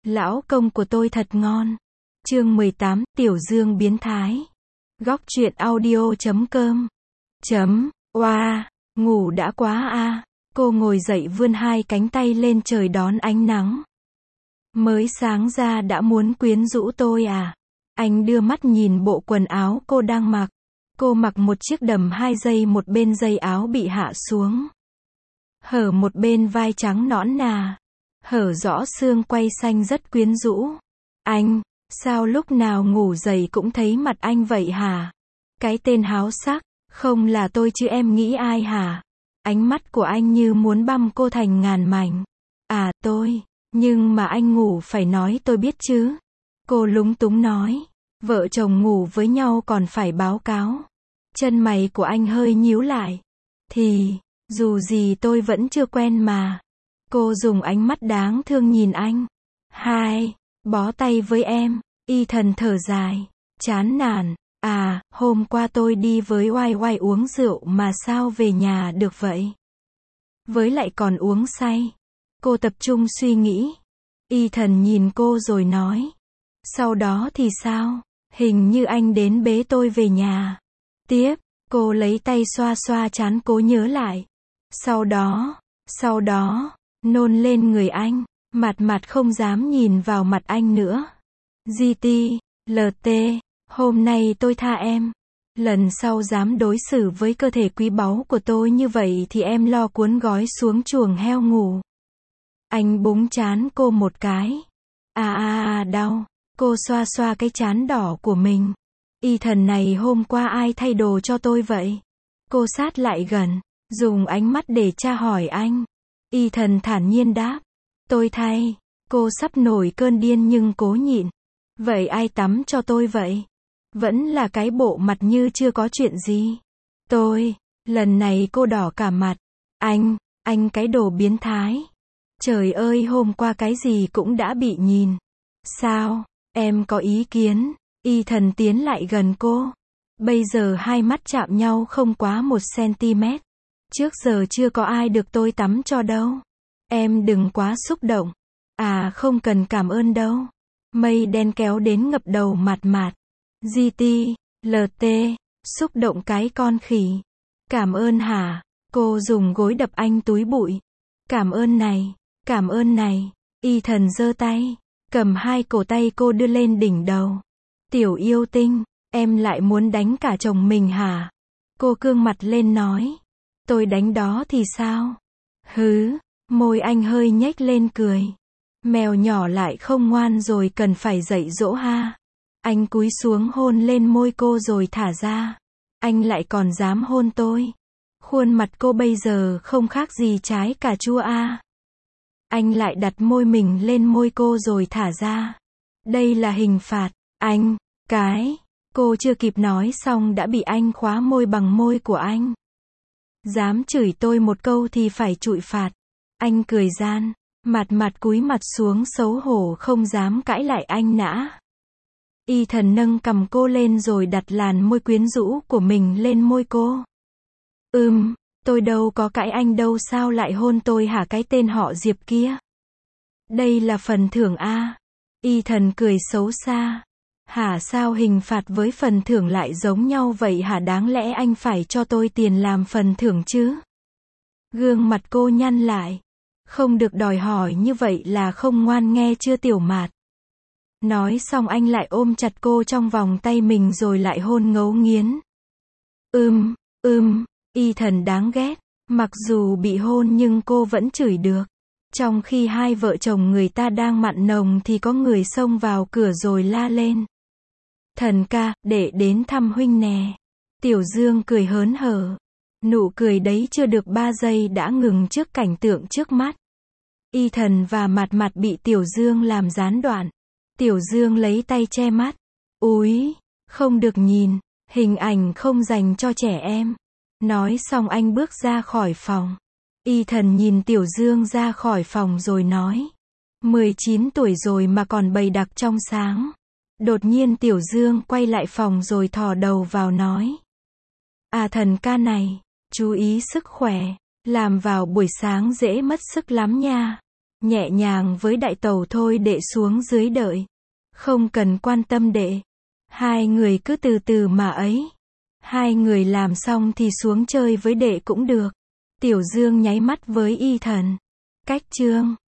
Lão công của tôi thật ngon. Chương 18, Tiểu Dương biến thái. Góc truyện audio.com. Oa, ngủ đã quá a. Cô ngồi dậy vươn hai cánh tay lên trời đón ánh nắng. Mới sáng ra đã muốn quyến rũ tôi à? Anh đưa mắt nhìn bộ quần áo cô đang mặc. Cô mặc một chiếc đầm 2 dây, một bên dây áo bị hạ xuống. Hở một bên vai trắng nõn nà. Hở rõ xương quay xanh rất quyến rũ. Anh, sao lúc nào ngủ dậy cũng thấy mặt anh vậy hả? Cái tên háo sắc, không là tôi chứ em nghĩ ai hả? Ánh mắt của anh như muốn băm cô thành ngàn mảnh. À, tôi, nhưng mà anh ngủ phải nói tôi biết chứ. Cô lúng túng nói, vợ chồng ngủ với nhau còn phải báo cáo. Chân mày của anh hơi nhíu lại. Thì, dù gì tôi vẫn chưa quen mà. Cô dùng ánh mắt đáng thương nhìn anh. Hai, bó tay với em. Ethan thở dài, chán nản. À, hôm qua tôi đi với Oai Oai uống rượu mà sao về nhà được vậy? Với lại còn uống say. Cô tập trung suy nghĩ. Ethan nhìn cô rồi nói. Sau đó thì sao? Hình như anh đến bế tôi về nhà. Tiếp, cô lấy tay xoa xoa trán cố nhớ lại. Sau đó, nôn lên người anh. Mặt không dám nhìn vào mặt anh nữa. GT, LT, hôm nay tôi tha em. Lần sau dám đối xử với cơ thể quý báu của tôi như vậy thì em lo cuốn gói xuống chuồng heo ngủ. Anh búng trán cô một cái. Đau. Cô xoa xoa cái trán đỏ của mình. Ethan này hôm qua ai thay đồ cho tôi vậy? Cô sát lại gần, dùng ánh mắt để tra hỏi anh. Ethan thản nhiên đáp. Tôi thay. Cô sắp nổi cơn điên nhưng cố nhịn. Vậy ai tắm cho tôi vậy? Vẫn là cái bộ mặt như chưa có chuyện gì. Tôi, lần này cô đỏ cả mặt. Anh cái đồ biến thái. Trời ơi, hôm qua cái gì cũng đã bị nhìn. Sao, em có ý kiến? Ethan tiến lại gần cô. Bây giờ hai mắt chạm nhau không quá 1 cm. Trước giờ chưa có ai được tôi tắm cho đâu. Em đừng quá xúc động. À, không cần cảm ơn đâu. Mây đen kéo đến ngập đầu mạt. GT, LT, xúc động cái con khỉ. Cảm ơn hả? Cô dùng gối đập anh túi bụi. Cảm ơn này. Ethan giơ tay, cầm hai cổ tay cô đưa lên đỉnh đầu. Tiểu yêu tinh, em lại muốn đánh cả chồng mình hả? Cô cương mặt lên nói. Tôi đánh đó thì sao? Hứ, môi anh hơi nhếch lên cười. Mèo nhỏ lại không ngoan rồi cần phải dạy dỗ ha. Anh cúi xuống hôn lên môi cô rồi thả ra. Anh lại còn dám hôn tôi. Khuôn mặt cô bây giờ không khác gì trái cà chua a. Anh lại đặt môi mình lên môi cô rồi thả ra. Đây là hình phạt. Cô chưa kịp nói xong đã bị anh khóa môi bằng môi của anh. Dám chửi tôi một câu thì phải chịu phạt. Anh cười gian, mặt cúi mặt xuống xấu hổ không dám cãi lại anh nã. Ethan nâng cằm cô lên rồi đặt làn môi quyến rũ của mình lên môi cô. Tôi đâu có cãi anh đâu, sao lại hôn tôi hả cái tên họ Diệp kia? Đây là phần thưởng a. Ethan cười xấu xa. Hả, sao hình phạt với phần thưởng lại giống nhau vậy hả? Đáng lẽ anh phải cho tôi tiền làm phần thưởng chứ? Gương mặt cô nhăn lại. Không được đòi hỏi như vậy là không ngoan nghe chưa tiểu mạt? Nói xong anh lại ôm chặt cô trong vòng tay mình rồi lại hôn ngấu nghiến. Ethan đáng ghét. Mặc dù bị hôn nhưng cô vẫn chửi được. Trong khi hai vợ chồng người ta đang mặn nồng thì có người xông vào cửa rồi la lên. Thần ca, để đến thăm huynh nè. Tiểu Dương cười hớn hở. Nụ cười đấy chưa được 3 giây đã ngừng trước cảnh tượng trước mắt. Ethan và mặt bị Tiểu Dương làm gián đoạn. Tiểu Dương lấy tay che mắt. Úi, không được nhìn, hình ảnh không dành cho trẻ em. Nói xong anh bước ra khỏi phòng. Ethan nhìn Tiểu Dương ra khỏi phòng rồi nói. 19 tuổi rồi mà còn bầy đặc trong sáng. Đột nhiên Tiểu Dương quay lại phòng rồi thò đầu vào nói. À, thần ca này, chú ý sức khỏe, làm vào buổi sáng dễ mất sức lắm nha. Nhẹ nhàng với đại tẩu thôi đệ xuống dưới đợi. Không cần quan tâm đệ. Hai người cứ từ từ mà ấy. Hai người làm xong thì xuống chơi với đệ cũng được. Tiểu Dương nháy mắt với Y Thần. Cách chương